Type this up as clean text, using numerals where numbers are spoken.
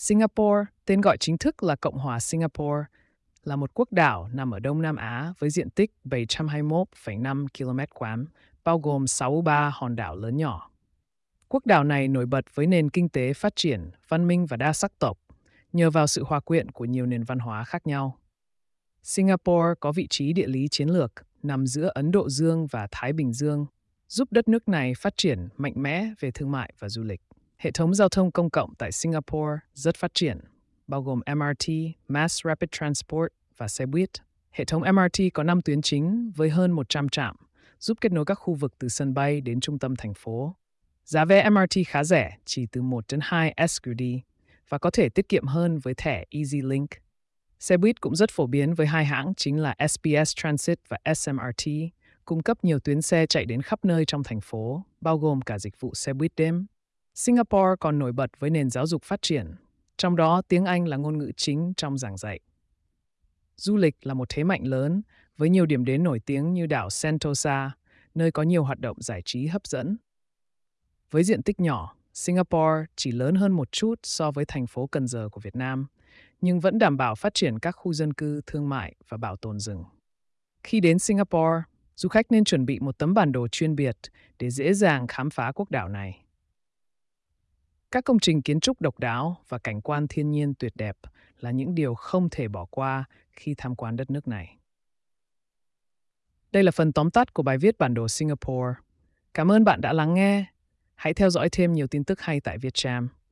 Singapore, tên gọi chính thức là Cộng hòa Singapore, là một quốc đảo nằm ở Đông Nam Á với diện tích 721,5 km², bao gồm 63 hòn đảo lớn nhỏ. Quốc đảo này nổi bật với nền kinh tế phát triển, văn minh và đa sắc tộc, nhờ vào sự hòa quyện của nhiều nền văn hóa khác nhau. Singapore có vị trí địa lý chiến lược, nằm giữa Ấn Độ Dương và Thái Bình Dương, giúp đất nước này phát triển mạnh mẽ về thương mại và du lịch. Hệ thống giao thông công cộng tại Singapore rất phát triển, bao gồm MRT, Mass Rapid Transport và xe buýt. Hệ thống MRT có 5 tuyến chính với hơn 100 trạm, giúp kết nối các khu vực từ sân bay đến trung tâm thành phố. Giá vé MRT khá rẻ, chỉ từ 1 đến 2 SQD, và có thể tiết kiệm hơn với thẻ EasyLink. Xe buýt cũng rất phổ biến với hai hãng chính là SPS Transit và SMRT, cung cấp nhiều tuyến xe chạy đến khắp nơi trong thành phố, bao gồm cả dịch vụ xe buýt đêm. Singapore còn nổi bật với nền giáo dục phát triển, trong đó tiếng Anh là ngôn ngữ chính trong giảng dạy. Du lịch là một thế mạnh lớn, với nhiều điểm đến nổi tiếng như đảo Sentosa, nơi có nhiều hoạt động giải trí hấp dẫn. Với diện tích nhỏ, Singapore chỉ lớn hơn một chút so với thành phố Cần Giờ của Việt Nam, nhưng vẫn đảm bảo phát triển các khu dân cư, thương mại và bảo tồn rừng. Khi đến Singapore, du khách nên chuẩn bị một tấm bản đồ chuyên biệt để dễ dàng khám phá quốc đảo này. Các công trình kiến trúc độc đáo và cảnh quan thiên nhiên tuyệt đẹp là những điều không thể bỏ qua khi tham quan đất nước này. Đây là phần tóm tắt của bài viết bản đồ Singapore. Cảm ơn bạn đã lắng nghe. Hãy theo dõi thêm nhiều tin tức hay tại Vietcham.